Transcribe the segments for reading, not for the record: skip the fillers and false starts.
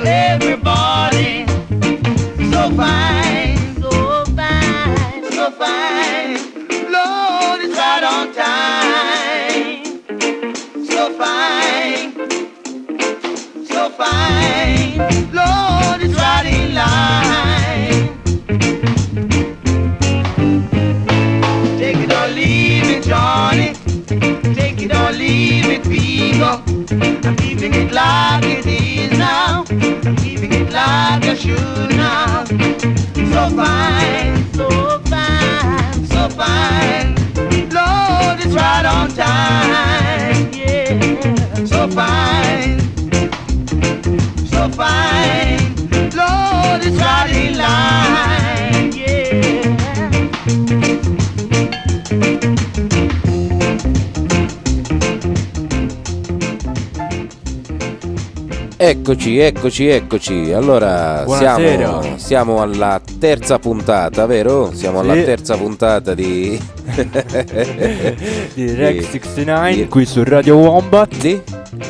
everybody. So fine, so fine, so fine. Lord, it's right on time. So fine, so fine. Lord, it's right in line. Take it or leave it, Johnny. Take it or leave it, Vigo. I'm keeping it like it is now. I'm keeping it like I should now. So fine, so fine, so fine. Lord, it's right on time. Yeah, so fine, so fine. Lord, it's right in line. Yeah. Eccoci. Allora, siamo alla terza puntata, vero? Siamo alla terza puntata di di Reg 69 qui su Radio Wombat. Di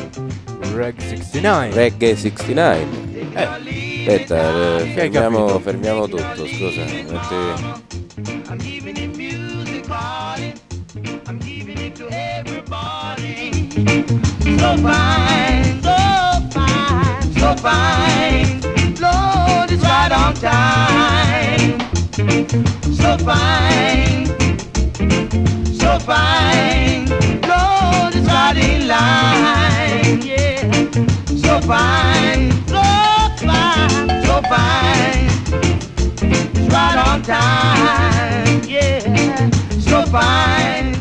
Reggae 69. Aspetta, fermiamo tutto, scusa. I'm giving it music, calling. I'm giving it to everybody. So fine, so fine, so fine. Lord, it's right on time. So fine, so fine. Lord, it's right in line. Yeah. So fine, so fine, so fine. It's right on time. Yeah. So fine.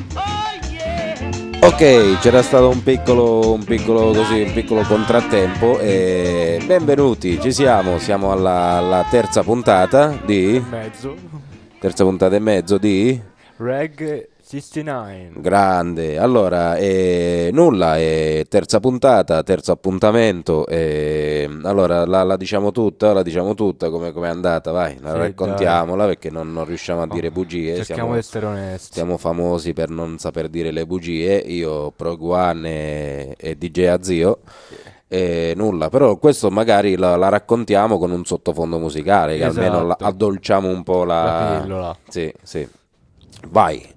Ok, c'era stato un piccolo contrattempo e benvenuti, ci siamo alla terza puntata di terza puntata e mezzo di Reg 69. Grande. Allora, nulla, terza puntata, terzo appuntamento. Allora, la diciamo tutta come è andata, vai, raccontiamola, dai. Perché non riusciamo a dire bugie. Cerchiamo di essere onesti. Siamo famosi per non saper dire le bugie, io, Prog One e DJ Azio. Nulla, però questo magari la raccontiamo con un sottofondo musicale, che almeno addolciamo un po' la pillola. Sì. Vai.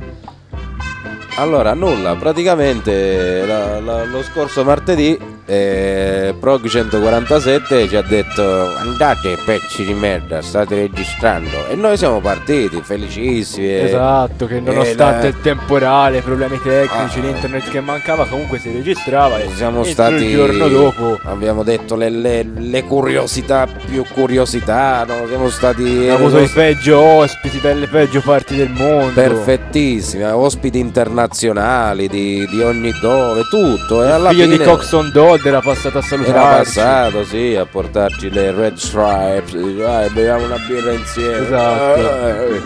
Allora, nulla, praticamente lo scorso martedì Prog 147 ci ha detto: andate pezzi di merda, state registrando, e noi siamo partiti felicissimi. Esatto, che nonostante il temporale, problemi tecnici, l'internet che mancava, comunque si registrava e siamo stati il giorno dopo abbiamo detto le curiosità più curiosità, no? Abbiamo avuto i peggio ospiti dalle peggio parti del mondo, perfettissimi, ospiti internazionali di ogni dove, tutto, e alla figlio fine di Coxon Dodd era passato a salutarci. Era passato, sì, a portarci le Red Stripes, beviamo una birra insieme. Esatto.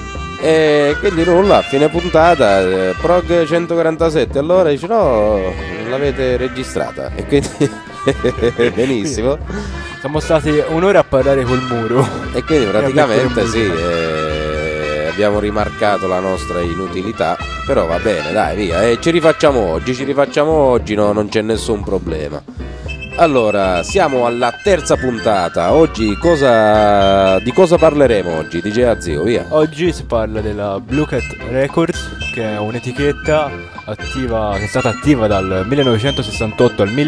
E quindi nulla, a fine puntata Prog 147, allora dice: no, non l'avete registrata. E quindi benissimo. Siamo stati un'ora a parlare col muro. E quindi praticamente sì, abbiamo rimarcato la nostra inutilità, però va bene, dai, via, ci rifacciamo oggi, no, non c'è nessun problema. Allora, siamo alla terza puntata. Oggi di cosa parleremo oggi? DJ Azio, via. Oggi si parla della Blue Cat Records, che è un'etichetta attiva, che è stata attiva dal 1968 al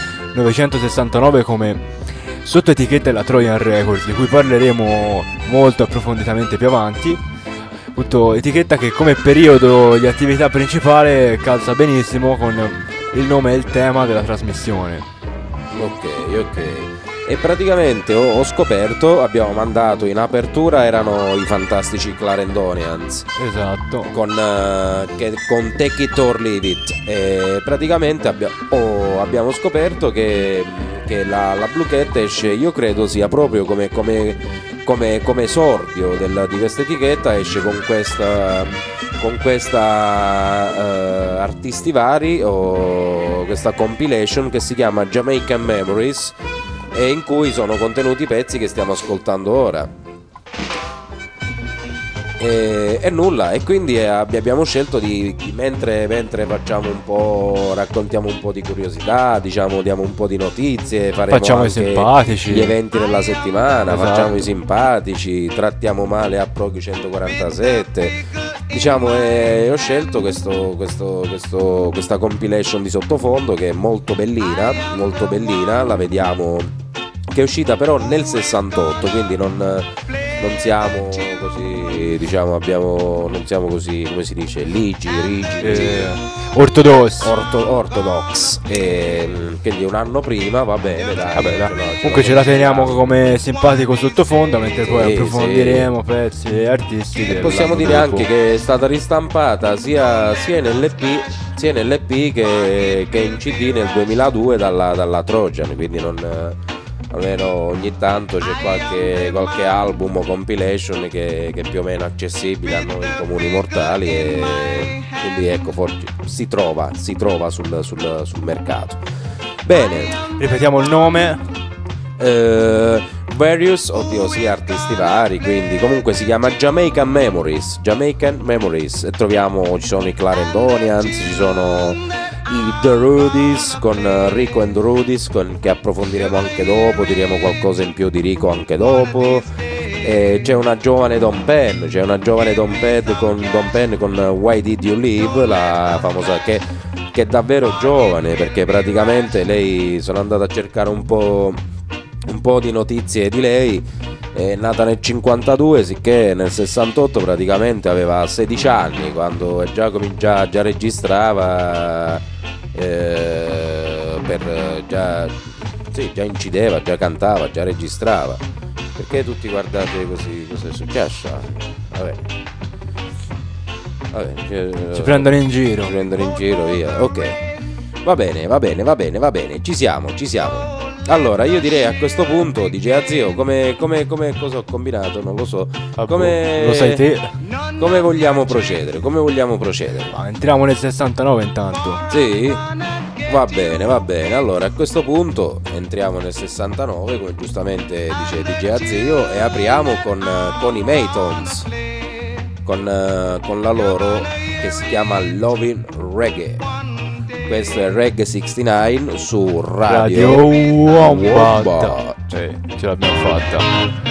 1969 come sottoetichetta della Trojan Records, di cui parleremo molto approfonditamente più avanti. Appunto, etichetta che come periodo di attività principale calza benissimo con il nome e il tema della trasmissione. Ok. E praticamente ho scoperto, abbiamo mandato in apertura, erano i fantastici Clarendonians. Esatto. Con Take It or Leave It. E praticamente abbiamo scoperto che la Blue Cat esce, io credo sia proprio come esordio di questa etichetta, esce con questa artisti vari, o questa compilation che si chiama Jamaican Memories, e in cui sono contenuti i pezzi che stiamo ascoltando ora. E nulla, e quindi abbiamo scelto mentre facciamo un po', raccontiamo un po' di curiosità, diciamo, diamo un po' di notizie, facciamo i anche simpatici, gli eventi della settimana, esatto. Facciamo i simpatici, trattiamo male a Proghi 147, diciamo, e ho scelto questa compilation di sottofondo che è molto bellina, la vediamo, che è uscita però nel 68, quindi non siamo così, diciamo, non siamo così, come si dice, rigidi, ortodox, quindi un anno prima va bene, dai. Comunque ce la teniamo come simpatico sottofondo, mentre poi approfondiremo pezzi e artisti. Possiamo dire anche che è stata ristampata sia nell'EP che in CD nel 2002 dalla Trojan, quindi almeno ogni tanto c'è qualche album o compilation che è più o meno accessibile a noi comuni mortali, e quindi ecco, forse si trova sul mercato. Bene, ripetiamo il nome. Various, sì, artisti vari, quindi comunque si chiama Jamaican Memories, e ci sono i Clarendonians, ci sono i The Rudies con Rico and the Rudies, che approfondiremo anche dopo, diremo qualcosa in più di Rico anche dopo. C'è una giovane Don Penn con Why Did You Leave, la famosa, che è davvero giovane, perché praticamente lei, sono andato a cercare un po' di notizie di lei, è nata nel 52, sicché nel 68 praticamente aveva 16 anni, quando già registrava, già incideva, già cantava, già registrava. Perché tutti guardate così? Cosa è successo? Ci prendono in giro, via. Ok, va bene, ci siamo. Allora, io direi a questo punto, DJ Zio, come cosa ho combinato? Non lo so. Lo sai te. Come vogliamo procedere? Ma entriamo nel 69 intanto. Sì? Va bene. Allora, a questo punto entriamo nel 69, come giustamente dice DJ Zio, e apriamo con i Maytons, con la loro, che si chiama Lovin' Reggae. Questo è Reggae 69 su Radio Wombat. Ce l'abbiamo fatta.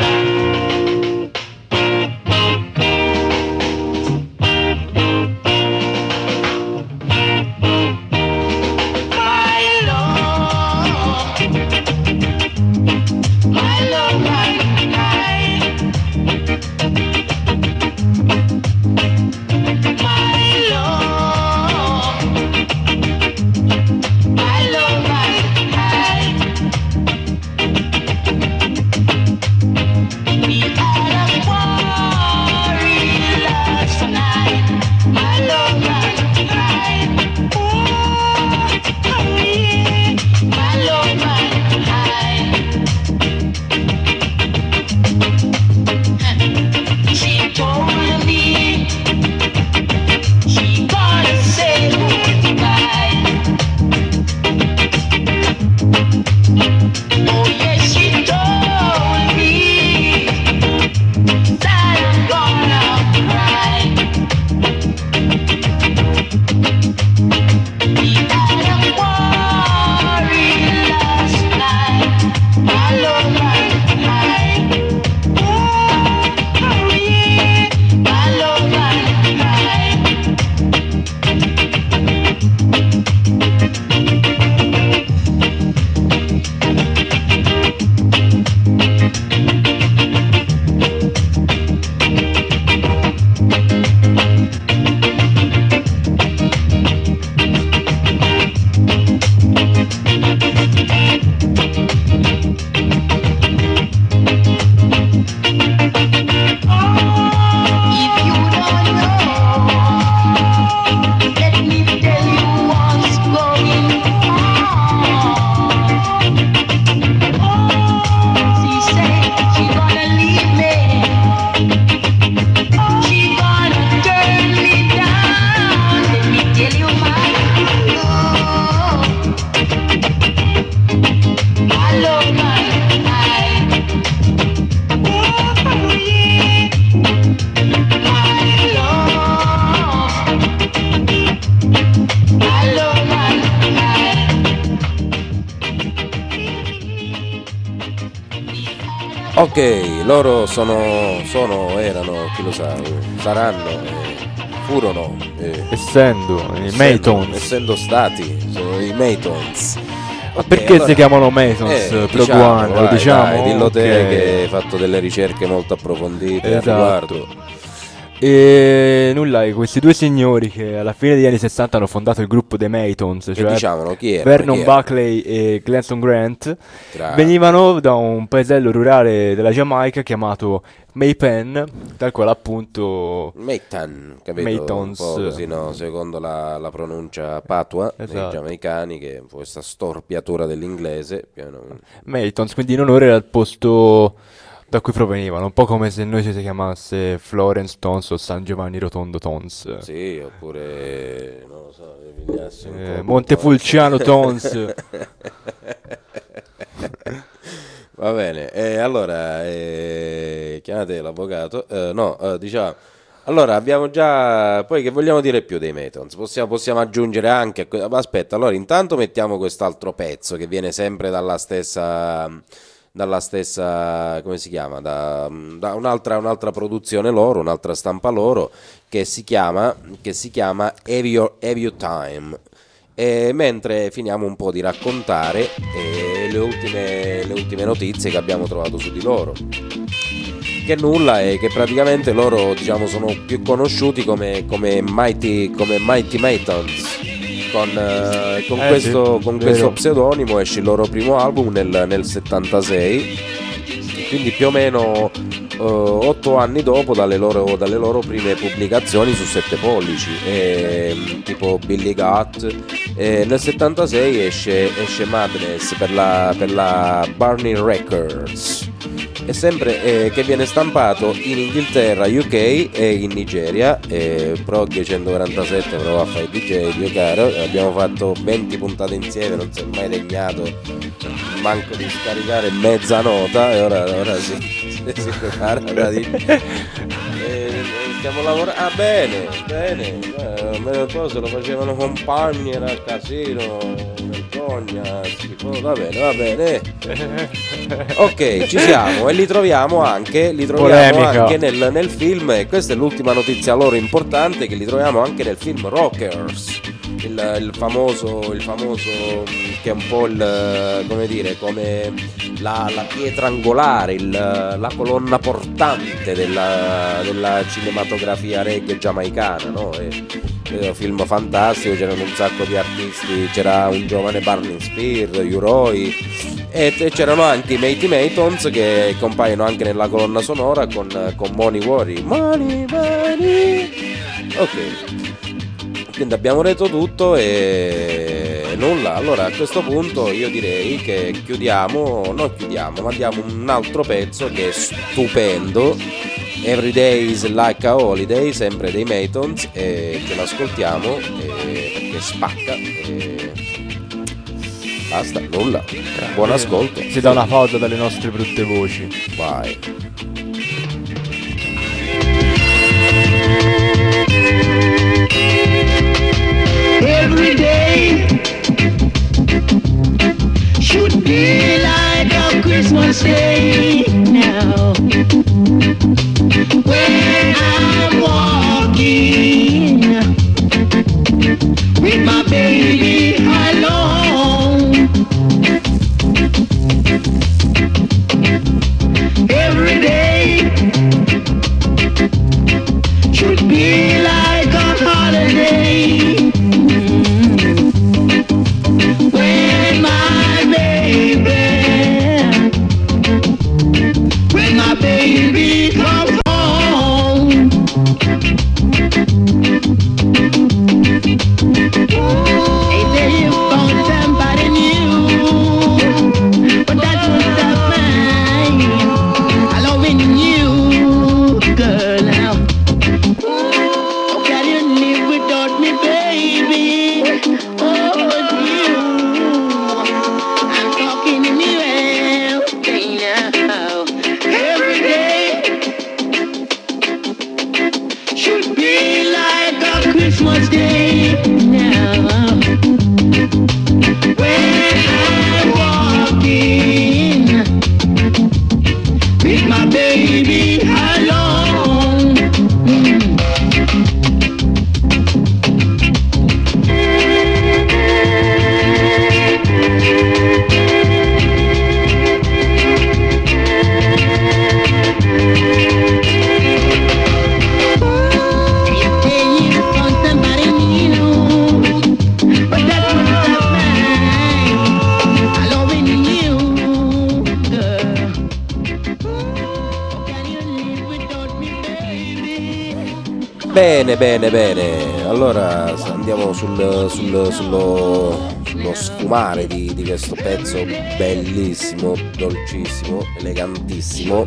Ok, loro erano, chi lo sa, saranno, furono, Essendo i Maytons. essendo stati, sono i Maytons. Ma Ok, perché allora- si chiamano Maytons? Progue diciamo, One, lo vai, diciamo? dai, dillo te Ok. che hai fatto delle ricerche molto approfondite al Esatto. riguardo. E nulla, questi due signori che alla fine degli anni 60 hanno fondato il gruppo dei Maytons, E cioè diciamolo, chi era? Vernon Chi era? Buckley e Glenson Grant, Tra- venivano da un paesello rurale della Giamaica chiamato Maypen, dal quale appunto Mayton, capito? Maytons. Un po' così, no? Secondo la pronuncia patua dei Esatto. giamaicani, che è un po' questa storpiatura dell'inglese. piano- Maytons, quindi in onore al posto da cui provenivano, un po' come se noi ci si chiamasse Florence Tons o San Giovanni Rotondo Tons. Sì, oppure, non lo so, pigliassi un po' Montepulciano Tons. Va bene, allora, chiamate l'avvocato. Diciamo, allora abbiamo già, poi che vogliamo dire più dei Maytons? Possiamo aggiungere anche, ma aspetta, allora intanto mettiamo quest'altro pezzo che viene sempre dalla stessa, come si chiama, da un'altra produzione loro, un'altra stampa loro, che si chiama Have Your Time. E mentre finiamo un po' di raccontare le ultime notizie che abbiamo trovato su di loro, che nulla è che praticamente loro, diciamo, sono più conosciuti come Mighty Maytons. Con questo vero. pseudonimo esce il loro primo album nel 76, quindi più o meno 8 anni dopo dalle loro prime pubblicazioni su 7 pollici, tipo Billy Goat. Nel 76 esce Madness per la Barney Records, è sempre che viene stampato in Inghilterra, UK e in Nigeria. Prog 147 prova a fare il DJ, mio caro, abbiamo fatto 20 puntate insieme, non si è mai degnato manco di scaricare mezza nota, e ora si prepara da stiamo lavorando. Bene, poi se lo facevano compagni, era casino, vergogna, schifo. Va bene. Ok, ci siamo e li troviamo anche Polemica. nel film, e questa è l'ultima notizia loro importante, che li troviamo anche nel film Rockers, il famoso che è un po' come dire, come la pietra angolare, la colonna portante della cinematografia reggae giamaicana, no? È un film fantastico, c'erano un sacco di artisti, c'era un giovane Barney Spears, U-Roy, e c'erano anche i Mighty Maytons che compaiono anche nella colonna sonora con Money Worry. Ok, quindi abbiamo detto tutto e nulla. Allora a questo punto io direi che non chiudiamo, ma diamo un altro pezzo che è stupendo, Every Day is Like a Holiday, sempre dei Maytons, e ce l'ascoltiamo perché spacca. Basta, nulla. Buon ascolto. Si dà una pausa dalle nostre brutte voci. Vai. Every day should be like a Christmas day now. When I'm walking with my baby alone. Every day should be like a holiday. When my baby comes home. Hey there Bene, bene, bene. Allora andiamo sullo sfumare di questo pezzo bellissimo, dolcissimo, elegantissimo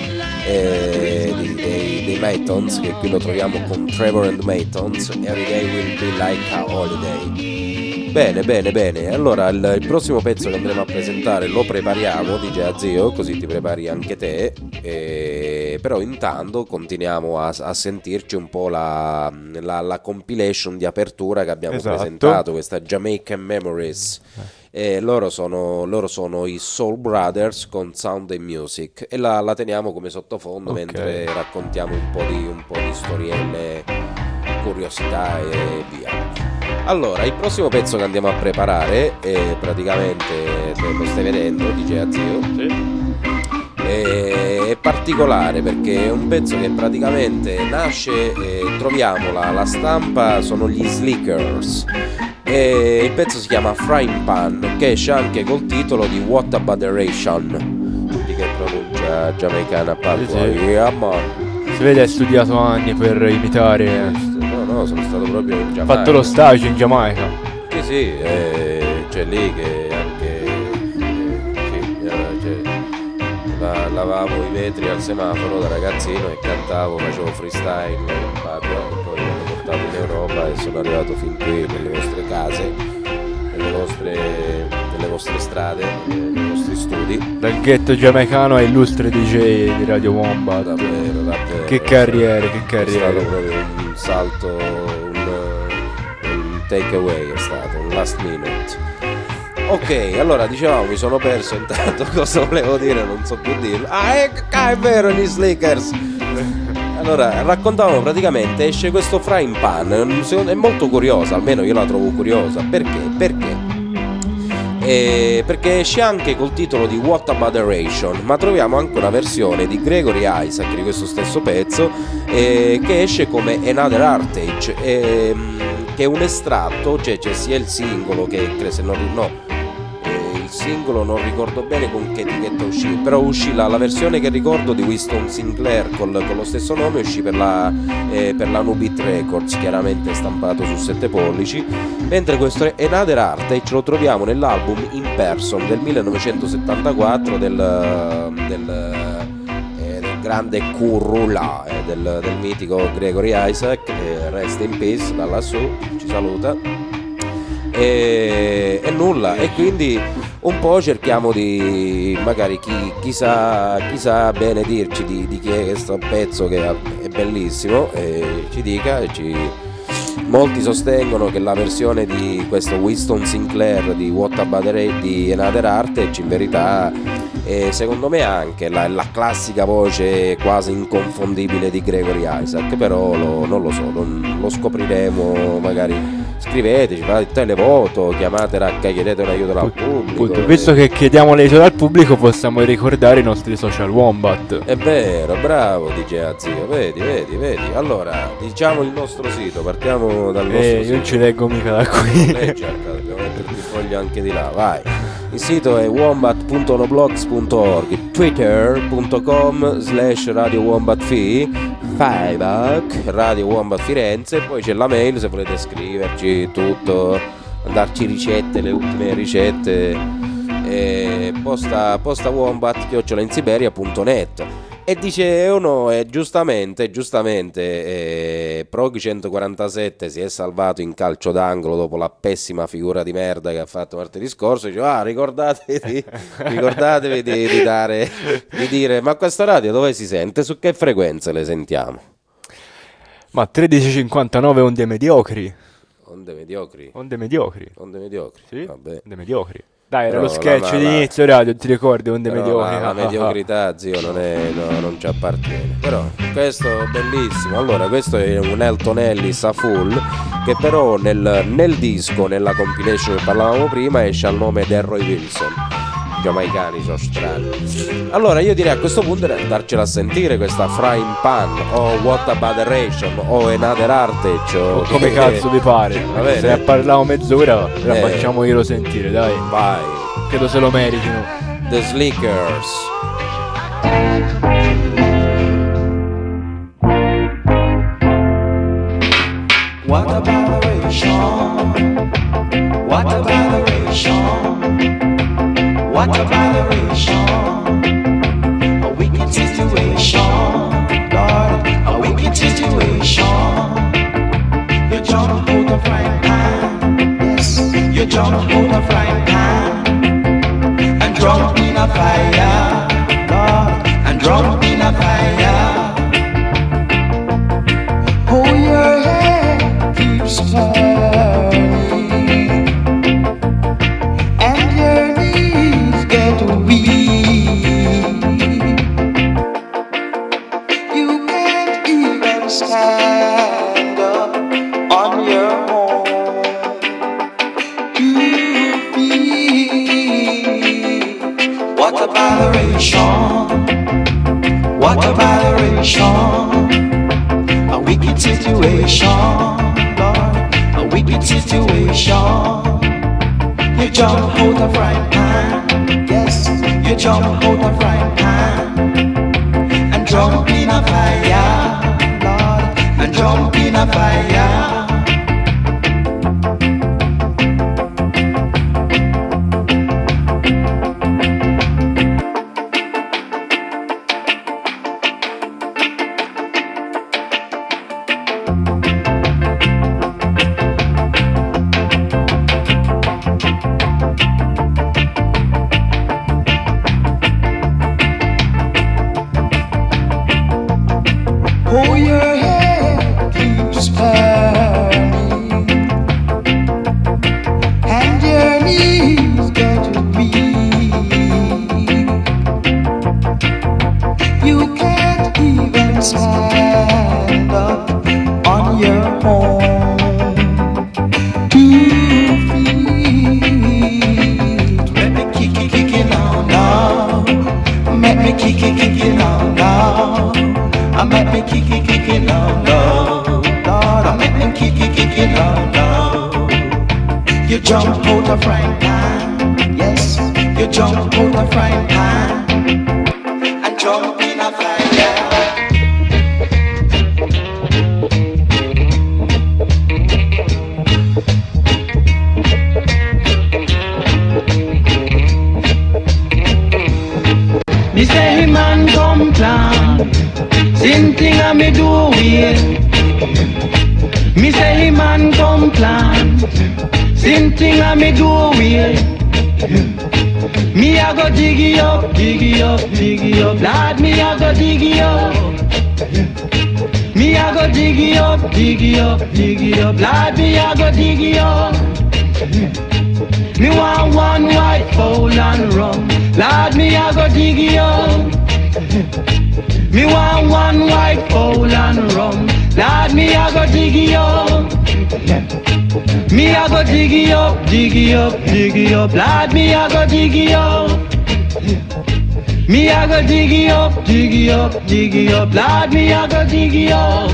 dei Maytons, che qui lo troviamo con Trevor and Maytons. Every day will be like a holiday. Bene, bene, bene. Allora il prossimo pezzo che andremo a presentare lo prepariamo, dice a Zio, così ti prepari anche te. Però intanto continuiamo a sentirci un po' la compilation di apertura che abbiamo presentato, questa Jamaican Memories. Loro sono i Soul Brothers con Sound and Music, e la teniamo come sottofondo mentre raccontiamo un po' di storielle, curiosità e via. Allora, il prossimo pezzo che andiamo a preparare praticamente lo stai vedendo, dice a Zio. Sì. È particolare perché è un pezzo che praticamente nasce, troviamo la stampa, sono gli Slickers, e il pezzo si chiama Frying Pan, che esce anche col titolo di What a Botheration, di che pronuncia giamaicana parla. Si vede, hai studiato anni per imitare. No, sono stato proprio in Giamaica. Fatto lo stage in Giamaica. Sì, c'è lì che anche lavavo i vetri al semaforo da ragazzino e cantavo, facevo freestyle in patria, e poi mi hanno portato in Europa e sono arrivato fin qui nelle vostre case, nelle vostre strade, nei vostri studi. Dal ghetto giamaicano a illustre DJ di Radio Wombat. Davvero. Che carriere. È stato proprio un salto, un take away, è stato un last minute. Ok, allora dicevamo, mi sono perso intanto cosa volevo dire, non so più dirlo. È vero, gli Slickers. Allora, raccontavamo praticamente, esce questo Frying Pan, è molto curiosa, almeno io la trovo curiosa. Perché? Perché esce anche col titolo di What a Botheration, ma troviamo anche una versione di Gregory Isaac di questo stesso pezzo, che esce come Another Heartache, che è un estratto, cioè c'è sia il singolo che il singolo non ricordo bene con che etichetta uscì, però uscì la versione che ricordo di Winston Sinclair con lo stesso nome, uscì per la New Beat Records, chiaramente stampato su 7 pollici, mentre questo Another Heartache lo troviamo nell'album In Person del 1974 del grande Kurula, del mitico Gregory Isaac, rest in peace da lassù, ci saluta. E nulla, e quindi un po' cerchiamo di, magari chi sa bene dirci di chi è questo pezzo che è bellissimo, e ci dica. Molti sostengono che la versione di questo Winston Sinclair di What a Botheration di Another Heartache in verità è, secondo me, anche la classica voce quasi inconfondibile di Gregory Isaac, però non lo so, lo scopriremo magari. Scriveteci, fate il televoto, chiamate Racca, chiedete un aiuto dal pubblico. Visto che chiediamo l'aiuto dal pubblico, possiamo ricordare i nostri social Wombat. È vero, bravo DJ Zio, vedi. Allora, diciamo il nostro sito, partiamo dal nostro sito. Io non ci leggo mica da qui. Leggi, dobbiamo metterti il foglio anche di là, vai. Il sito è wombat.noblogs.org, twitter.com/Radio Wombat Facebook, Radio Wombat Firenze, poi c'è la mail se volete scriverci tutto, darci ricette, le ultime ricette, posta wombat@insiberia.net. E dice uno, giustamente Proghi 147 si è salvato in calcio d'angolo dopo la pessima figura di merda che ha fatto martedì scorso. Dice, ricordatevi di dire, ma questa radio dove si sente? Su che frequenze le sentiamo? Ma 1359 onde mediocri. Onde mediocri? Sì, vabbè. Onde mediocri. Dai, era lo sketch di inizio radio, ti ricordi? Onde mediocri. La mediocrità, zio, non ci appartiene. Però questo è bellissimo. Allora, questo è un Elton Ellis a full, che però nel disco, nella compilation che parlavamo prima, esce al nome di Roy Wilson. I giamaicani sono strani. Allora io direi a questo punto di andarcela a sentire questa Frying Pan o What a Botheration o Another Heartache o come cazzo vi pare. Se ne parliamo mezz'ora la facciamo io sentire, dai. Vai. Credo se lo meritino. The Slickers. What a botheration, a wicked situation, Lord, a wicked situation. You jump out the frying pan, yes, you jump out the frying pan, and drunk in a fire, Lord, and drunk in a fire. Oh, your head keeps turning, and your knees get weak. You can't even stand up on your own. You feel what a botheration, what a botheration. A wicked situation, Lord, a wicked situation. You jump out the frying pan, yes, you jump out the frying pan, and jump in a fire, Lord, and jump in a fire. Oh, your head keeps burning, and your knees get weak. You can't even stand up on your own. 2 feet, let me kick it now, now. Let me kick it now, now. I make me kick it now, now. Lord, I make me kick it now, now. You jump out the frying pan, yes, you jump out the frying pan, and jump in a fire. Me say man come plan, same thing I me do it. Me say man come plan, same thing I me do it. Me a go diggy up, diggy up, diggy up, lad. Me a go diggy up. Me a go diggy up, diggy up, diggy up, lad. Me a go diggy up. Me want one white fowl and rum, lad. Me a go diggy up. Me want one white fowl and rum, lad. Me a go diggy up. Me a go diggy up, diggy up, diggy up, lad. Me a go diggy up. Me a go diggy up, diggy up, diggy up, lad. Me a go diggy up.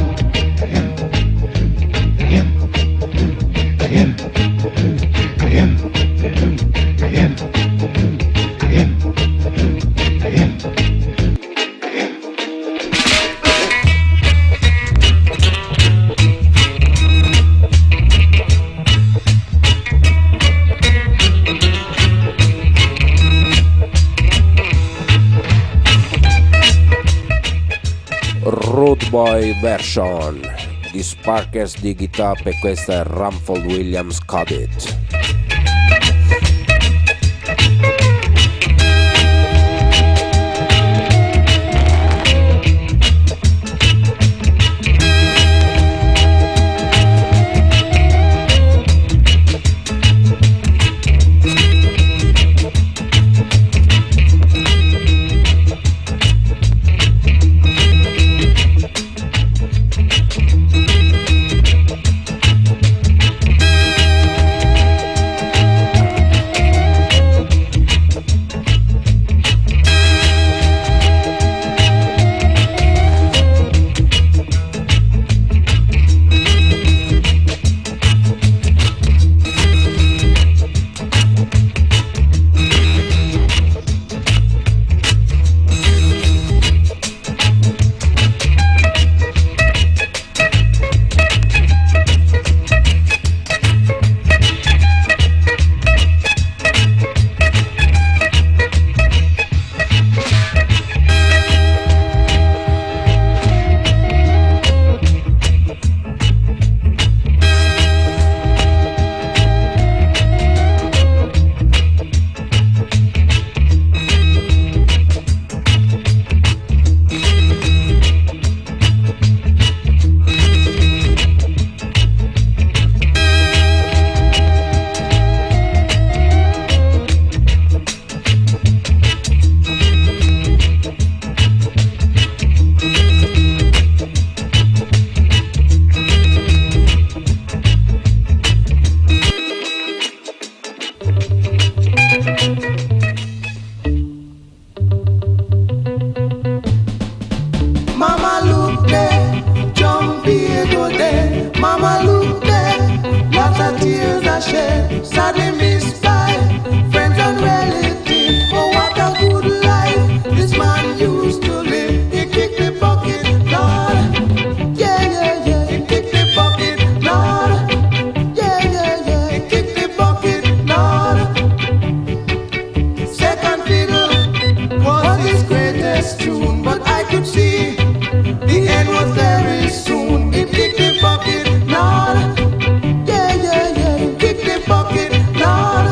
Rude Boy version di Sparkers di Guitar, e questa è Rumford Williams Cut It. sadly missed by friends and relatives. Oh, what a good life this man used to live. He kicked the bucket, Lord. Yeah, yeah, yeah. He kicked the bucket, Lord. Yeah, yeah, yeah. He kicked the bucket, Lord. Second fiddle was his greatest tune, but I could see the end was very soon. He kicked the bucket, Lord. Yeah, yeah, yeah. He kicked the bucket, Lord.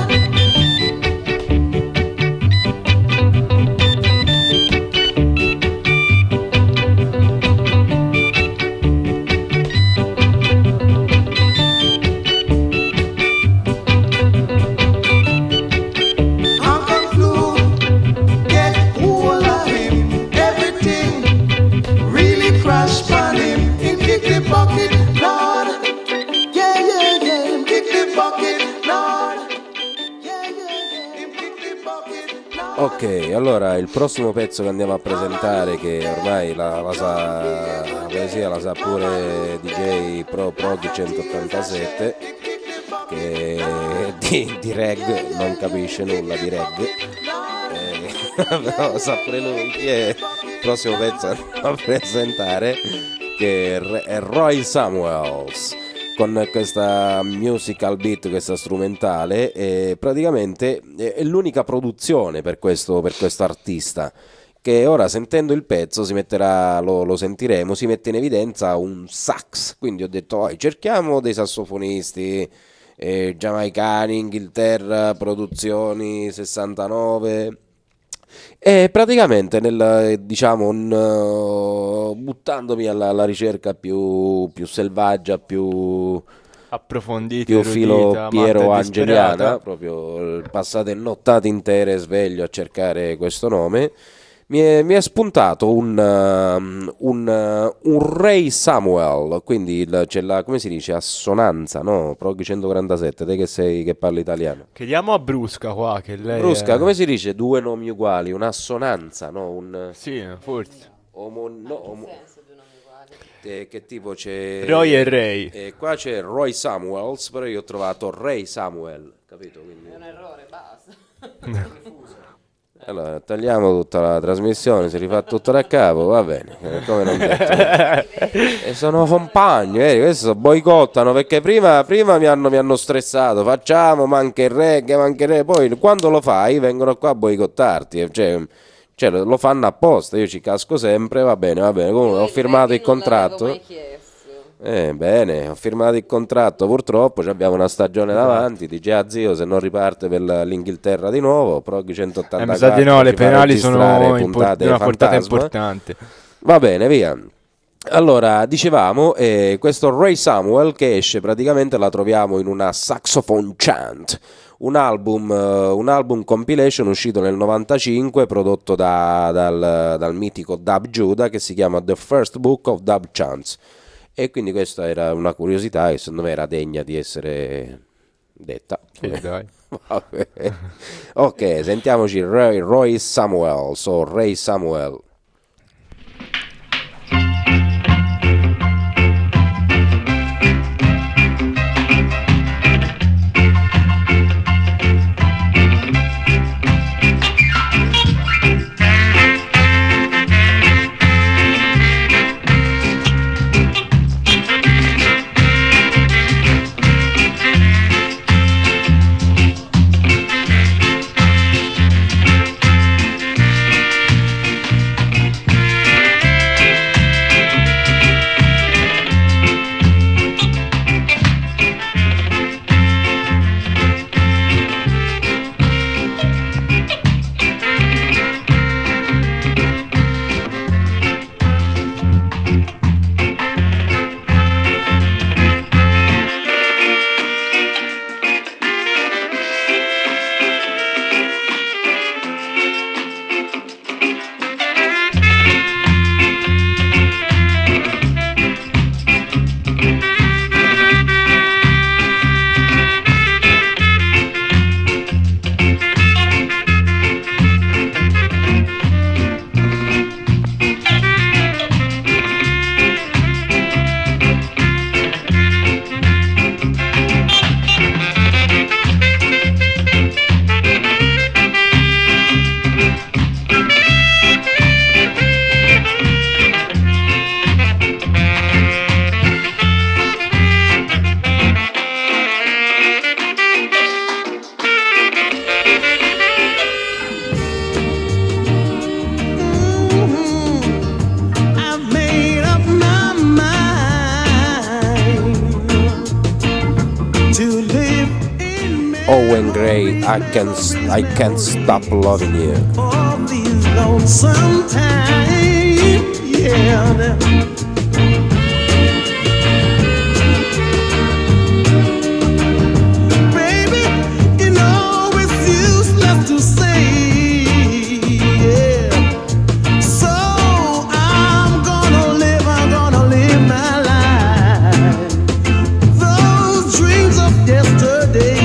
Hong Kong flu, get hold of him. Everything really crashed on him. He kicked the bucket, Lord. Yeah, yeah, yeah. He kicked the bucket, Lord. Yeah, yeah, yeah. He kicked the bucket, Lord. Ok, allora il prossimo pezzo che andiamo a presentare, che ormai la sa, la poesia la sa pure DJ Prog 187, che di reggae non capisce nulla di reggae, però sa pure lui chi è il prossimo pezzo che andiamo a presentare, che è Roy Samuels, con questa musical beat, questa strumentale, e praticamente è l'unica produzione per questo artista, che ora, sentendo il pezzo, si metterà, lo sentiremo, si mette in evidenza un sax. Quindi ho detto, cerchiamo dei sassofonisti giamaicani, Inghilterra, produzioni 69, e praticamente buttandomi alla ricerca più selvaggia, più Approfondita, filo erudita, Piero matta e Angeliana, disperata. proprio passate nottate intere sveglio a cercare questo nome. Mi è spuntato un Ray Samuel, quindi c'è la, come si dice, assonanza, no? Prog 147, te che parli italiano. Chiediamo a Brusca qua, che lei Brusca, è... come si dice due nomi uguali? Un'assonanza, no? Sì, forse. Che tipo c'è? Roy e Ray. Qua c'è Roy Samuels, però io ho trovato Ray Samuel, capito? Quindi... È un errore, basta. Allora, tagliamo tutta la trasmissione, si rifà tutto da capo, va bene, come non detto. E sono compagni, questo boicottano, perché prima mi hanno stressato, facciamo, ma anche il reggae, poi quando lo fai vengono qua a boicottarti, cioè lo fanno apposta, io ci casco sempre, va bene, comunque ho firmato il contratto. Bene, ho firmato il contratto, purtroppo abbiamo una stagione davanti, dice zio, se non riparte per l'Inghilterra di nuovo, Prog 184, mi sa di no, le ci fa penali sono registrare una portata fantasma. importante. Va bene, via. Allora, dicevamo, questo Ray Samuel che esce, praticamente la troviamo in una Saxophone Chant, un album compilation uscito nel 95, prodotto dal mitico Dub Judah, che si chiama The First Book of Dub Chants. E quindi questa era una curiosità che secondo me era degna di essere detta. Sì, dai. Vabbè. Ok, sentiamoci Roy Samuel, Ray Samuel. Gray, I can't stop loving you. All these lonesome times, yeah. Baby, you know it's useless to say, yeah. So I'm gonna live my life. Those dreams of yesterday.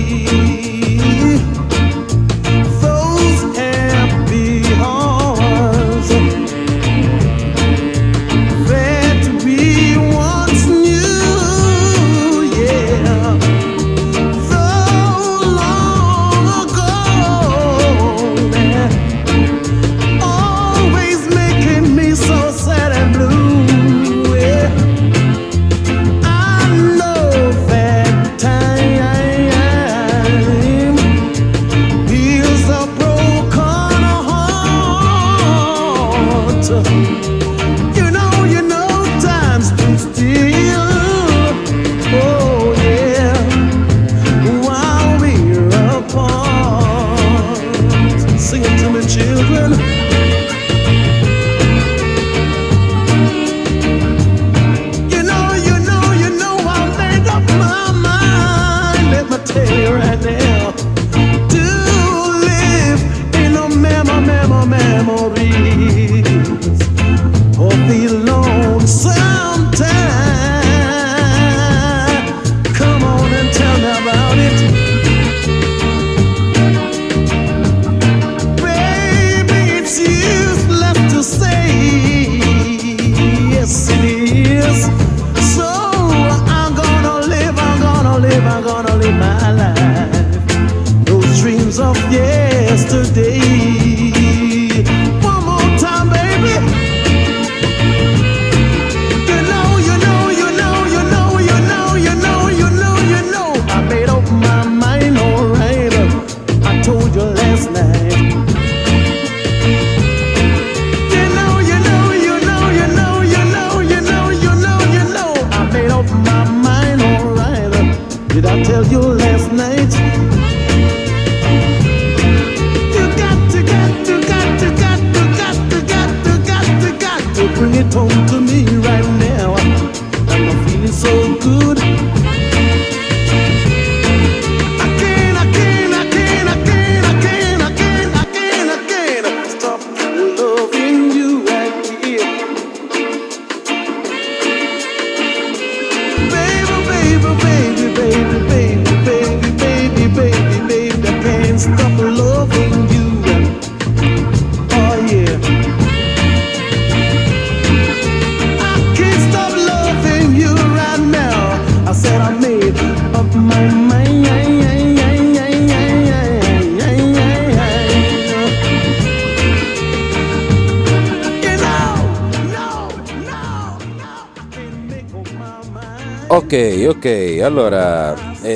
Ok, allora,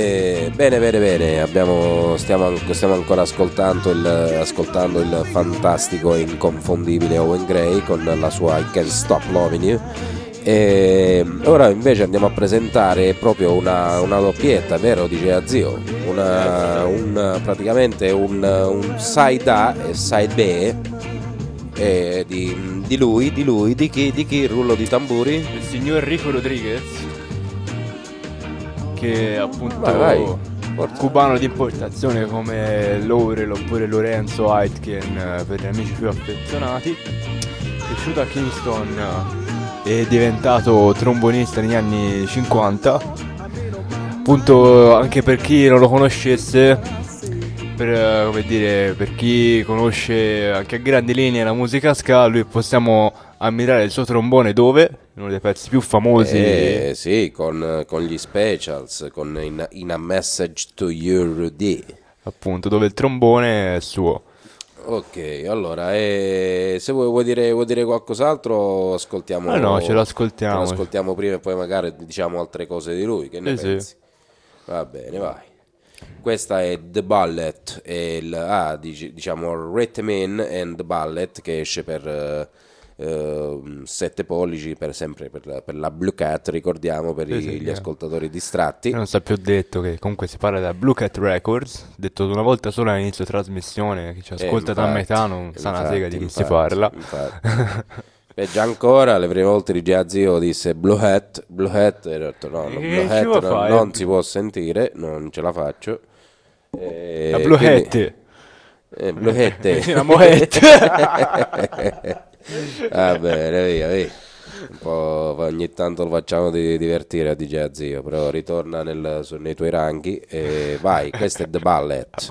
bene, stiamo ancora ascoltando il fantastico e inconfondibile Owen Gray con la sua I Can't Stop Loving You. E ora invece andiamo a presentare proprio una doppietta, vero DJ Zio? Praticamente un side A e side B di chi? Rullo di tamburi? Il signor Rico Rodriguez, che appunto vai. Cubano di importazione come Laurel oppure Lorenzo Aitken per gli amici più affezionati, cresciuto a Kingston e diventato trombonista negli anni 50. Appunto, anche per chi non lo conoscesse, per chi conosce anche a grandi linee la musica ska, lui possiamo ammirare il suo trombone dove? Uno dei pezzi più famosi. Sì, con gli specials, con in A Message to Your D. Appunto, dove il trombone è suo. Ok, allora, se vuoi dire qualcos'altro, ascoltiamo. No, ce l'ascoltiamo. Ce l'ascoltiamo prima e poi magari diciamo altre cose di lui. Che ne pensi? Sì. Va bene, vai. Questa è The Ballet, diciamo Rhythm In and The Ballet, che esce per 7 pollici per sempre per la Blue Cat, ricordiamo per gli ascoltatori distratti. Non so più detto che comunque si parla da Blue Cat Records, detto una volta solo all'inizio trasmissione, chi ci ascolta da metà non sa una sega di chi si parla. Peggio ancora, le prime volte di Zio disse Blue Hat, e ho detto no, Blue Hat non si può sentire, non ce la faccio. La Blue Hat. Blue Hat. La Moette. Va bene, via. Un po' ogni tanto lo facciamo divertire a DJ Zio, però ritorna nei tuoi ranghi e vai, questo è The Ballet.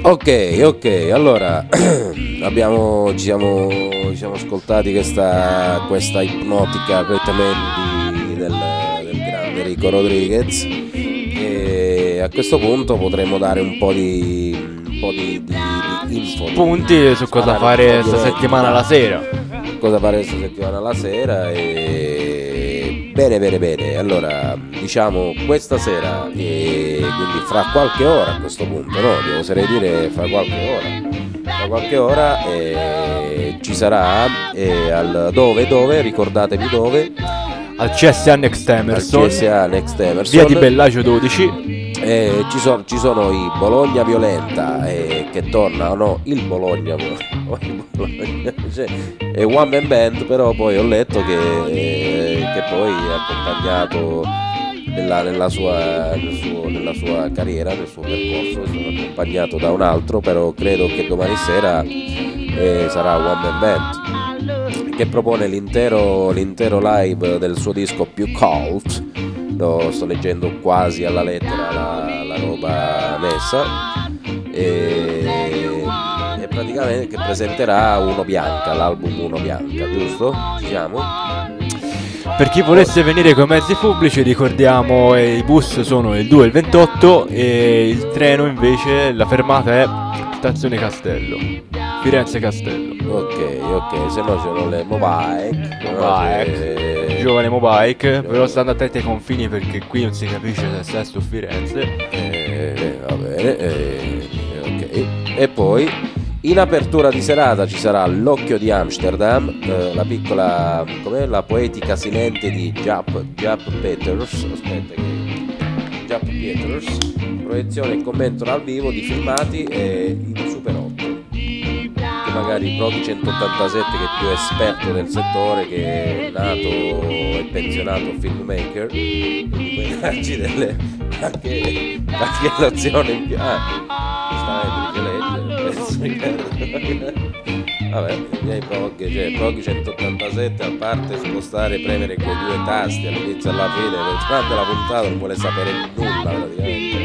Ok, allora ci siamo ascoltati questa ipnotica Rhythm del grande Rico Rodriguez, e a questo punto potremo dare un po' di info, Punti su cosa fare questa settimana la sera. Cosa fare questa settimana la sera. E bene, allora diciamo questa sera, e quindi fra qualche ora a questo punto, no? Devo oserei dire fra qualche ora ci sarà al dove, ricordatevi dove, Al CSA Next Emerson, via di Bellagio 12. ci sono i Bologna Violenta che tornano, il Bologna cioè, è one man band, però poi ho letto che poi è accompagnato nella sua carriera, nel suo percorso, è stato accompagnato da un altro, però credo che domani sera sarà one man band, che propone l'intero live del suo disco più cult. Lo sto leggendo quasi alla lettera la roba messa, e praticamente che presenterà Uno Bianca, l'album Uno Bianca, giusto? Ci siamo? Per chi volesse venire con mezzi pubblici, ricordiamo i bus sono il 2 e il 28, e il treno invece, la fermata è stazione Castello, Firenze Castello. Ok, se no ci sono le Mobike, giovane Mobike, però stando attenti ai confini perché qui non si capisce se è Sesto o Firenze. Va bene, ok. E poi in apertura di serata ci sarà L'Occhio di Amsterdam, la piccola, com'è, la poetica silente di Jaap Peters, Jaap Peters, proiezione e commento dal vivo di filmati in Super 8, che magari Prodi 187, che è più esperto del settore, che è nato e pensionato filmmaker, quindi puoi darci anche nozioni in più. Vabbè, i miei Prog 187, a parte spostare e premere quei due tasti all'inizio e alla fine, durante la puntata non vuole sapere nulla praticamente.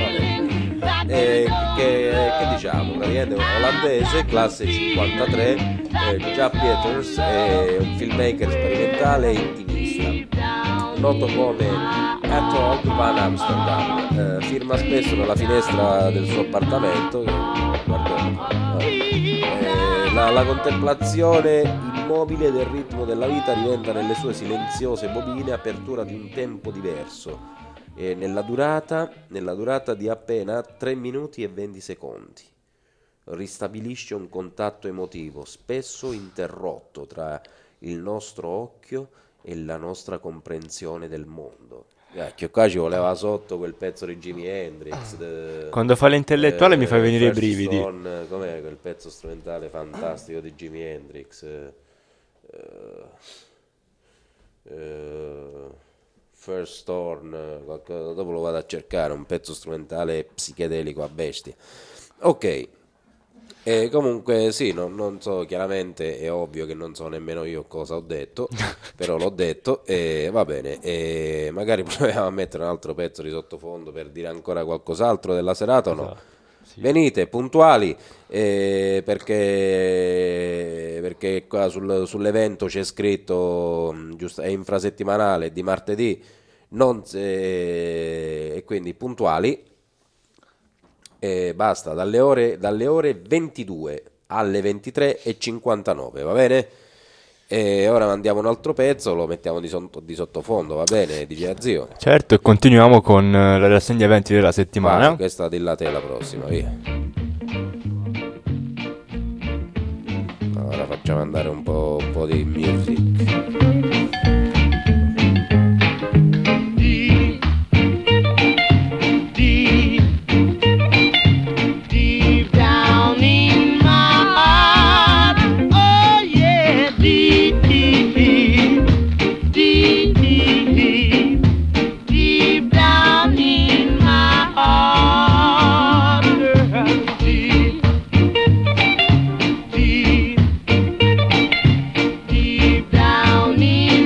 Che diciamo, praticamente olandese, classe 53, Jaap Peters è un filmmaker sperimentale e intimista, noto come Harold van Amsterdam, firma spesso nella finestra del suo appartamento, la contemplazione immobile del ritmo della vita diventa nelle sue silenziose bobine apertura di un tempo diverso, nella durata di appena 3 minuti e 20 secondi. Ristabilisce un contatto emotivo, spesso interrotto, tra il nostro occhio e la nostra comprensione del mondo. Che qua ci voleva sotto quel pezzo di Jimi Hendrix. Quando fa l'intellettuale mi fa venire i brividi. Com'è quel pezzo strumentale fantastico di Jimi Hendrix? First Storm, dopo lo vado a cercare, un pezzo strumentale psichedelico a bestia. Ok. E comunque sì, non so, chiaramente è ovvio che non so nemmeno io cosa ho detto, però l'ho detto e va bene, e magari proviamo a mettere un altro pezzo di sottofondo per dire ancora qualcos'altro della serata o no? Sì. Venite puntuali, perché qua sull'evento c'è scritto giusto, è infrasettimanale di martedì, e quindi puntuali. E basta, dalle ore 22 alle 23:59, va bene? E ora mandiamo un altro pezzo, lo mettiamo di sottofondo, va bene, DJ Zio? Certo, e continuiamo con la rassegna eventi della settimana. Vai, questa dilla te la prossima, via. Ora facciamo andare un po' di music. Down in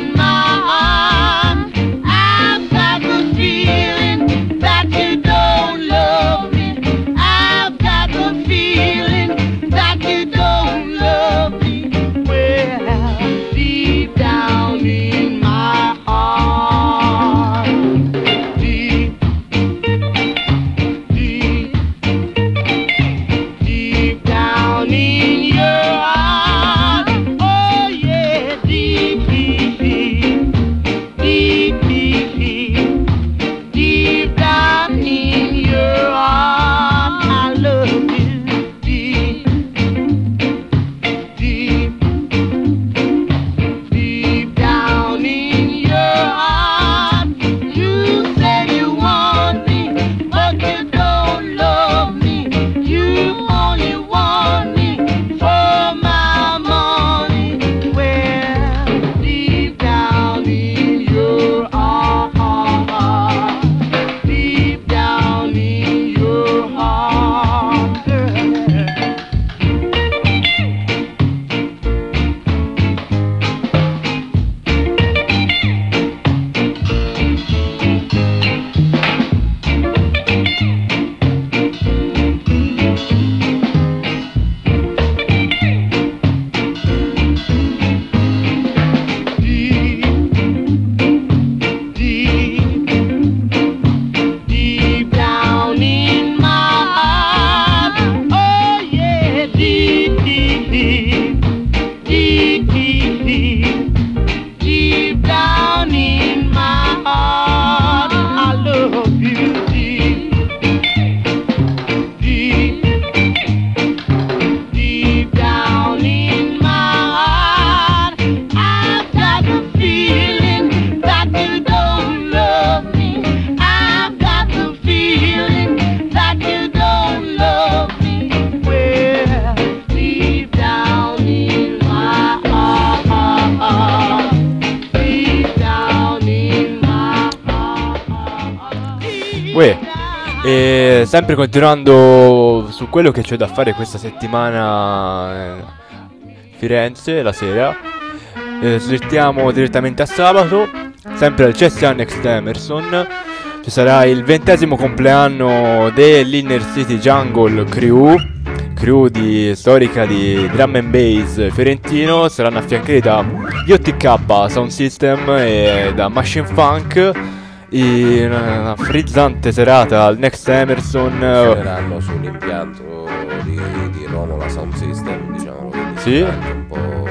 Uè. E sempre continuando su quello che c'è da fare questa settimana Firenze la sera, slistiamo direttamente a sabato, sempre al Chess Annex Emerson. Ci sarà il 20° compleanno dell'Inner City Jungle crew storica di drum and bass fiorentino. Saranno affiancati da JTK Sound System e da Machine Funk in una frizzante serata al Next Emerson. Saranno sull'impianto di Romola Sound System, diciamo, quindi sì. Un po'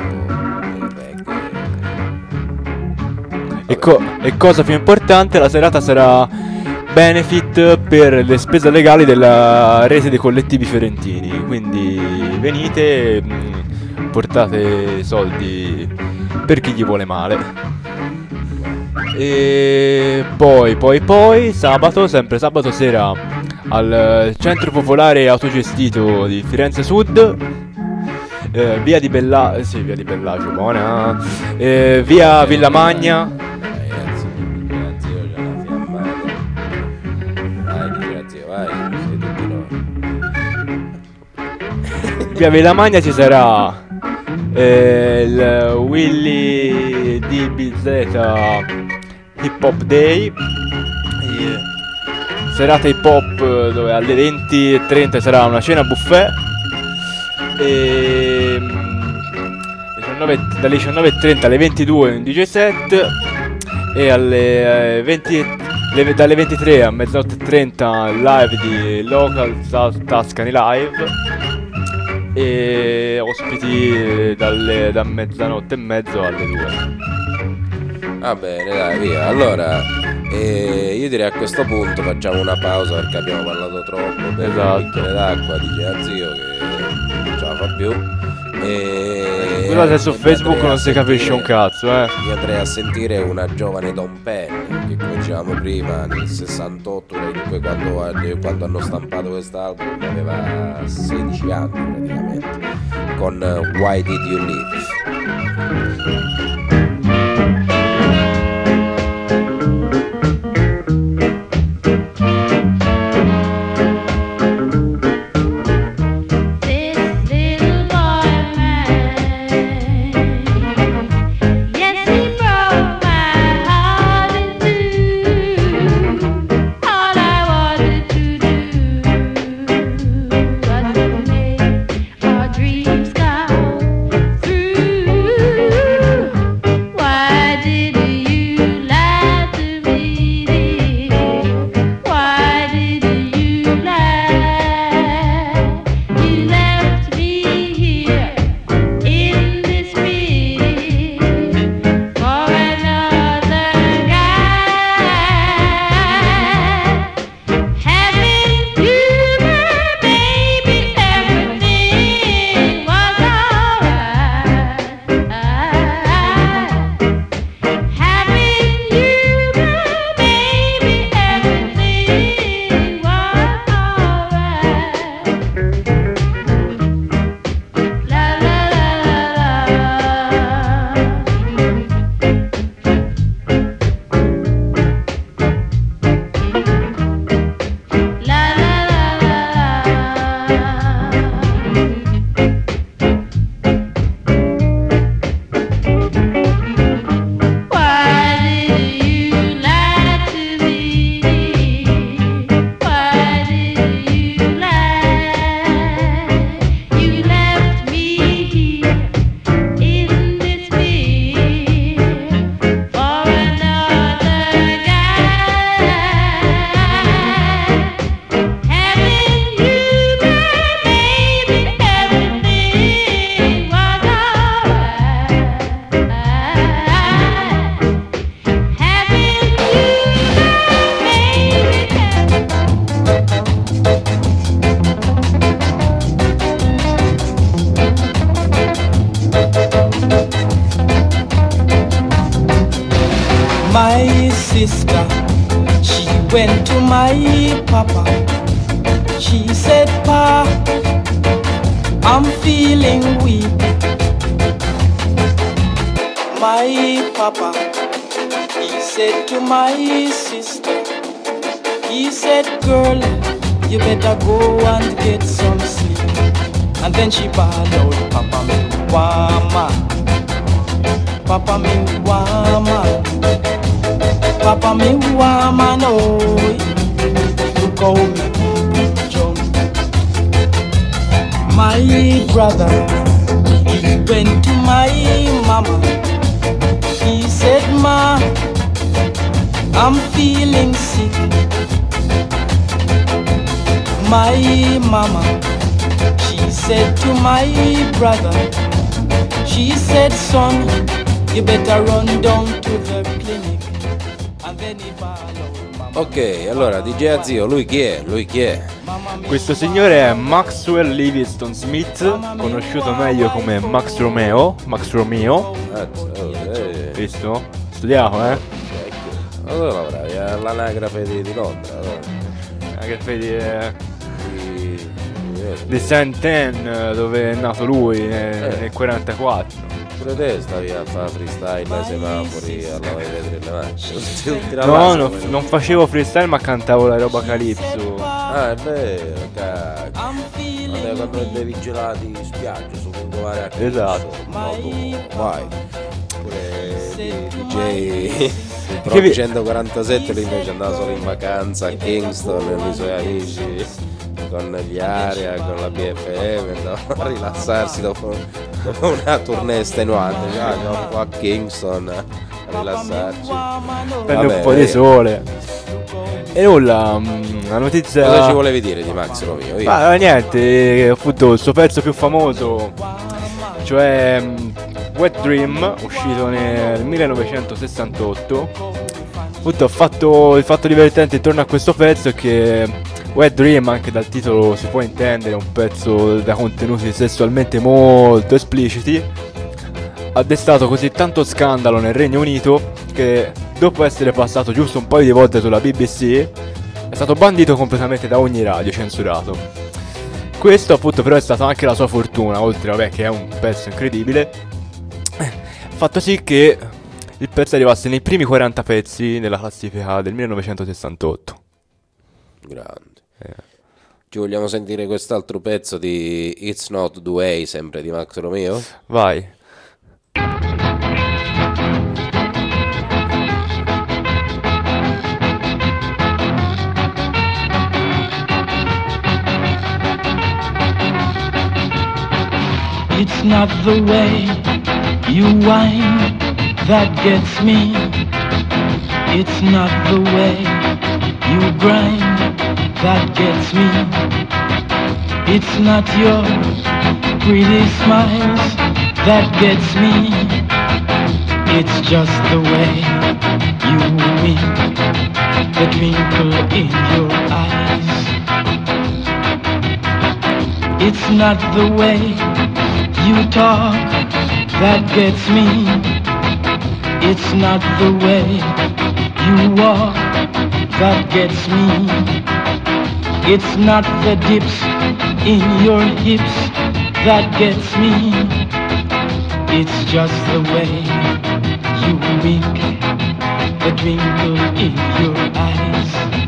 E cosa più importante, la serata sarà benefit per le spese legali della rete dei collettivi fiorentini, quindi venite, portate soldi per chi gli vuole male. E poi sabato, sempre sabato sera, al centro popolare autogestito di Firenze Sud, via di Bellagio, buona, via Villamagna. Via Villamagna ci sarà il Willy DBZ Hip Hop Day, serata hip hop dove alle 20:30 sarà una cena buffet e dalle 19:30 alle 22 un DJ set e dalle 23 a mezzanotte e 30 live di Local South Tuscany Live e ospiti da mezzanotte e mezzo alle 2. Va bene, dai, via. Allora, io direi a questo punto facciamo una pausa perché abbiamo parlato troppo. Per esatto. un bicchiere d'acqua, dice a zio che non ce la fa più. Scusate, su Facebook non si capisce un cazzo, Io andrei a sentire una giovane Don Penn, che come dicevamo prima, nel 68, dunque quando hanno stampato quest'album aveva 16 anni praticamente, con Why Did You Leave? My sister, she went to my papa. She said, Pa, I'm feeling weak. My papa, he said to my sister, he said, girl, you better go and get some sleep. And then she bawled out, Papa me woman, Papa me woman, Papa me woman, oh, look how me jump. My brother, he went to my mama. He said, Ma, I'm feeling sick. My mama, she said to my brother, she said, son, you better run down to the clinic. And then he bawled. Ok, allora DJ Azio, lui chi è? Lui chi è? Questo signore è Maxwell Livingston Smith, conosciuto meglio come Max Romeo. Visto? Studiamo, Allora bravi, all'anagrafe di Londra. L'anagrafe di Saint-Anne, dove è nato lui nel 44. Pure te stavi a fare freestyle ai semafori, a lavare i vetri delle macchine. No, non facevo freestyle, ma cantavo la roba Calypso. Ah, è vero, cacchio. Quando eri vigilati in spiaggia su Lungomare a Calypso. Esatto. No, vai. Pure DJ Pro 147 lui invece andava solo in vacanza a Kingston con i suoi amici, con gli Aria, con la BFM, andava a rilassarsi dopo una tournée estenuante. Andiamo qua a Kingston a rilassarci, prende un po' di sole. E nulla, la notizia. Cosa ci volevi dire di Max Romeo? Ma niente, appunto il suo pezzo più famoso, cioè Wet Dream, uscito nel 1968. Appunto il fatto divertente intorno a questo pezzo è che Wet Dream, anche dal titolo si può intendere, un pezzo da contenuti sessualmente molto espliciti, ha destato così tanto scandalo nel Regno Unito che dopo essere passato giusto un paio di volte sulla BBC è stato bandito completamente da ogni radio, censurato. Questo appunto però è stata anche la sua fortuna, oltre vabbè che è un pezzo incredibile, fatto sì che il pezzo arrivasse nei primi 40 pezzi nella classifica del 1968. Grande. Ci vogliamo sentire quest'altro pezzo di It's Not The Way, sempre di Max Romeo? Vai. It's not the way you whine that gets me. It's not the way you grind that gets me. It's not your pretty smiles that gets me. It's just the way you wink, the twinkle in your eyes. It's not the way you talk that gets me. It's not the way you walk that gets me. It's not the dips in your hips that gets me. It's just the way you wink, the twinkle in your eyes.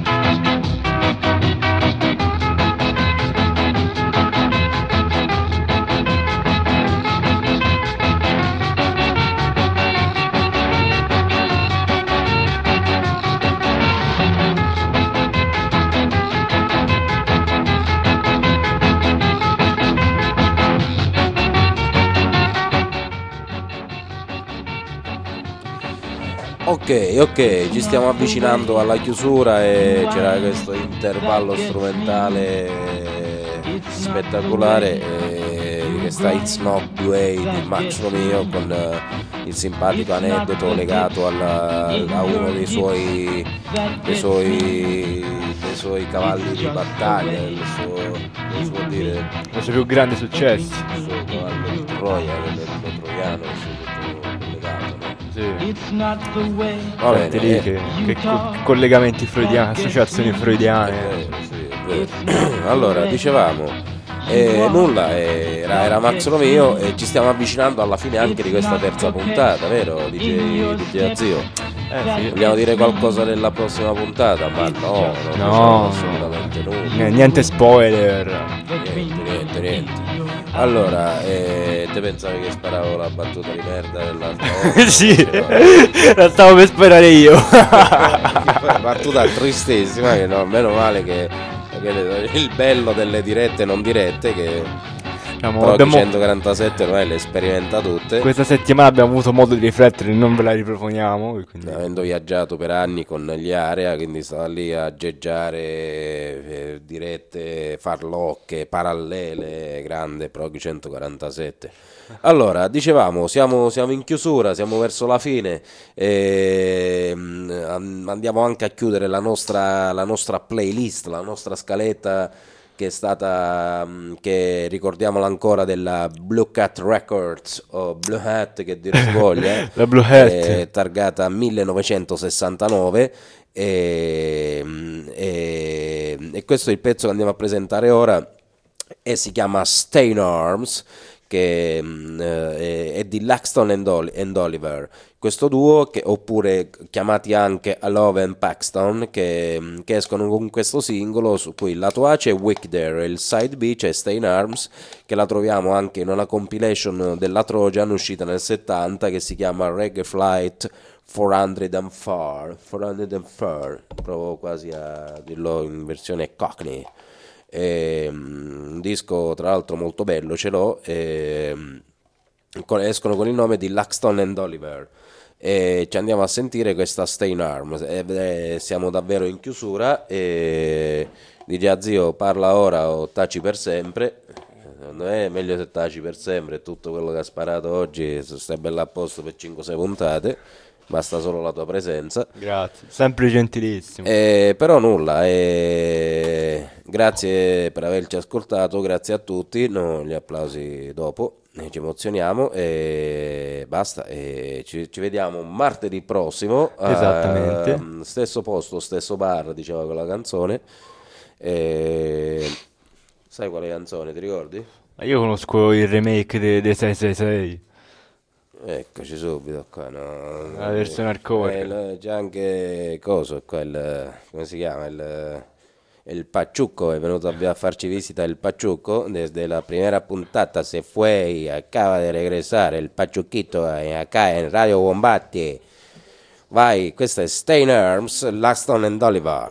Ok, ci stiamo avvicinando alla chiusura e c'era questo intervallo strumentale spettacolare di questa It's Not The Way di Max Romeo, con il simpatico aneddoto legato a uno dei suoi cavalli di battaglia, del suo più grande successo, il suo cavallo di Troia, quello troiano, legato, no? Sì. Va bene, lì che collegamenti freudiani, associazioni freudiane. Allora, dicevamo, nulla, era Max Romeo e ci stiamo avvicinando alla fine anche di questa terza puntata, vero DJ Azio? Sì. Vogliamo dire qualcosa della prossima puntata? Ma no, non diciamo assolutamente nulla. Niente spoiler. Niente. Allora, te pensavi che sparavo la battuta di merda dell'altra volta? Sì, la stavo per sperare io. Battuta tristissima, che no, meno male che il bello delle dirette e non dirette che Prog 147 ormai le sperimenta tutte. Questa settimana abbiamo avuto modo di riflettere, non ve la riproponiamo. Quindi... Avendo viaggiato per anni con gli Area, quindi stava lì a aggeggiare dirette farlocche, parallele, grande Prog 147. Allora, dicevamo, siamo in chiusura, siamo verso la fine, andiamo anche a chiudere la nostra playlist, la nostra scaletta che è stata, che ricordiamola ancora, della Blue Cat Records o Blue Hat, che dir si voglia, la Blue Hat, targata 1969, e questo è il pezzo che andiamo a presentare ora e si chiama Stay in Arms, che è di Laxton and Oliver, questo duo, oppure chiamati anche Alove and Paxton, che escono con questo singolo, su cui il lato A c'è Wicked Air e il side B c'è Stay in Arms, che la troviamo anche in una compilation della Trojan uscita nel 70 che si chiama Reggae Flight 404, provo quasi a dirlo in versione Cockney. Un disco tra l'altro molto bello, ce l'ho, escono con il nome di Laxton and Oliver, e ci andiamo a sentire questa Stay in Arms, siamo davvero in chiusura, e DJ Zio, parla ora o taci per sempre. Secondo me è meglio se taci per sempre, tutto quello che ha sparato oggi stai bello a posto per 5-6 puntate. Basta solo la tua presenza. Grazie, sempre gentilissimo. Però nulla, grazie per averci ascoltato, grazie a tutti, gli applausi dopo, ci emozioniamo e basta, ci vediamo martedì prossimo. Esattamente. Stesso posto, stesso bar, diceva quella canzone. Sai quale canzone, ti ricordi? Io conosco il remake dei 666. Eccoci subito qua, no? La versione hardcore. C'è anche coso qua, come si chiama? Il Pachuco è venuto a farci visita, il Pachuco, desde la primera puntata se fue y acaba de regresar el Pachuquito acá en Radio Bombatti. Vai, questa è Stay in Arms, Laxton and Oliver.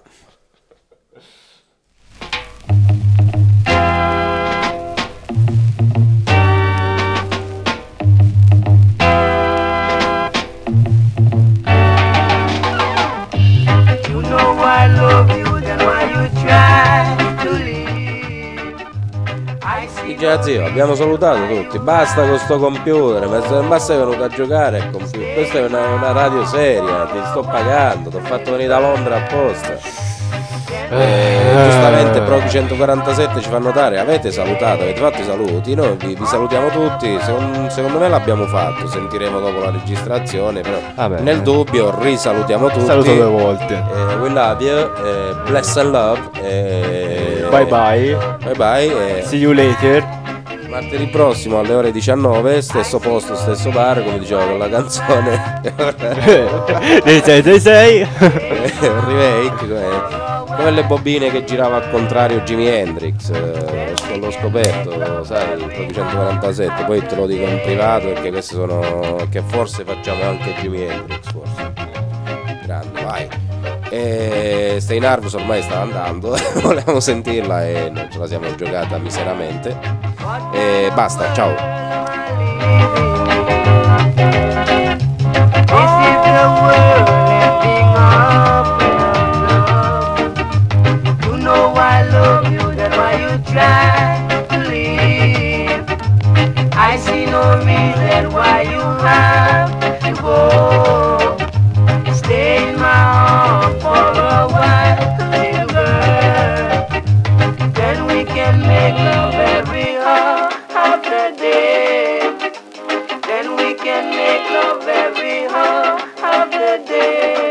I love you, then why you try to leave? I see DJ Zio, abbiamo salutato tutti, basta con sto computer, non basta che è venuto a giocare al computer, questa è una radio seria, ti sto pagando, ti ho fatto venire da Londra apposta. Giustamente Prog 147 ci fa notare, avete salutato, avete fatto i saluti, noi vi salutiamo tutti, secondo me l'abbiamo fatto, sentiremo dopo la registrazione, però nel dubbio risalutiamo tutti. Saluto 2 volte. We love you, bless and love, bye bye. Bye bye. See you later. Martedì prossimo alle ore 19, stesso posto, stesso bar, come dicevo con la canzone. Dei 666. Un remake, come le bobine che girava al contrario Jimi Hendrix, l'ho scoperto, sai, il 147, poi te lo dico in privato perché queste sono, che forse facciamo anche Jimi Hendrix, forse. Grande, vai. E Stay in Arms ormai stava andando, volevamo sentirla e non ce la siamo giocata miseramente. E basta, ciao. This is the world ending up. You know I love you, that's why you try to leave. I see no reason why you have to go. Stay in my arms for a while, little girl. Then we can make love every hour of the day. Then we can make love every hour of the day.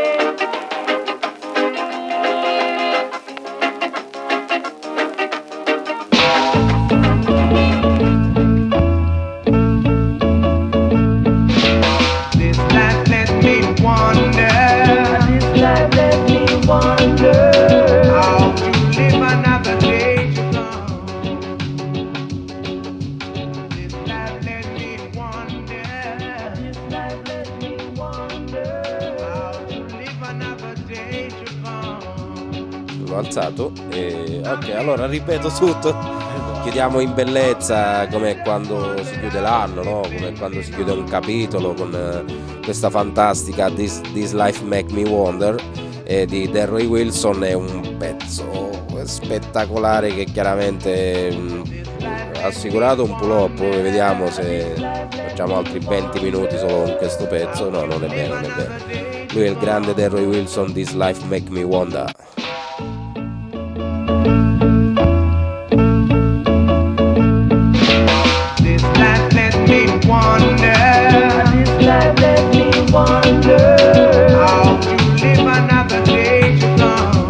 l'ho alzato e ok, allora ripeto tutto. Chiudiamo in bellezza come quando si chiude l'anno, no? Come quando si chiude un capitolo con questa fantastica This Life Make Me Wonder di Darryl Wilson. È un pezzo spettacolare che chiaramente ha assicurato un pull-up. Poi vediamo se facciamo altri 20 minuti solo con questo pezzo. No, non è vero, non è vero. Lui è il grande Darryl Wilson, This Life Make Me Wonder. Wonder how to live another day to come.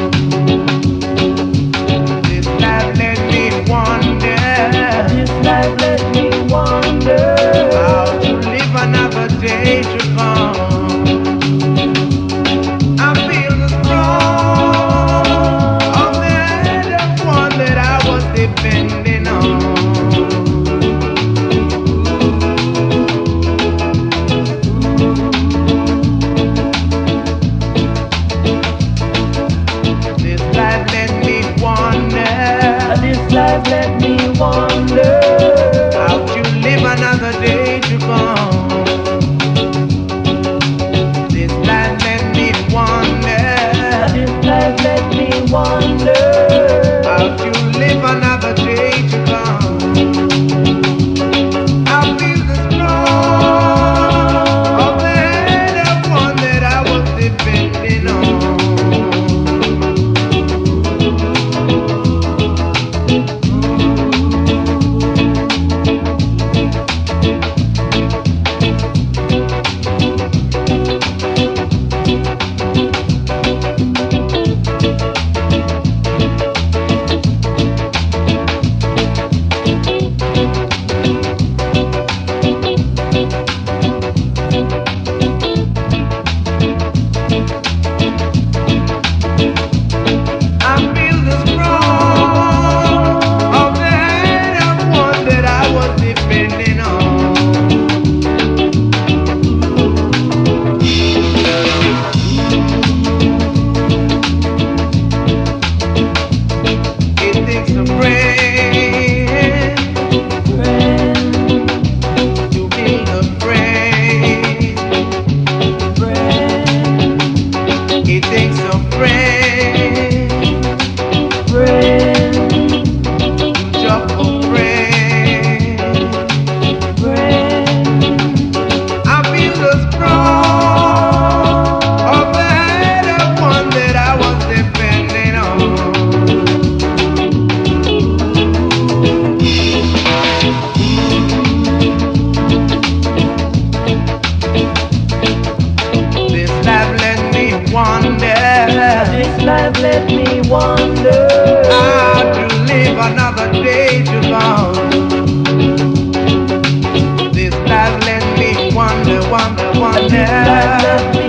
This life let me wonder. This life let me wonder how to live another day to come. I feel the throng of the hand of one that I was depending on. Life let me wonder how to live another day to come. This life let me wonder. This life let me wonder how to live another day to come. I feel the strong of the hand of one that I was depending on. Life let me wonder how to live another day to come. This life let me wonder, wonder, wonder.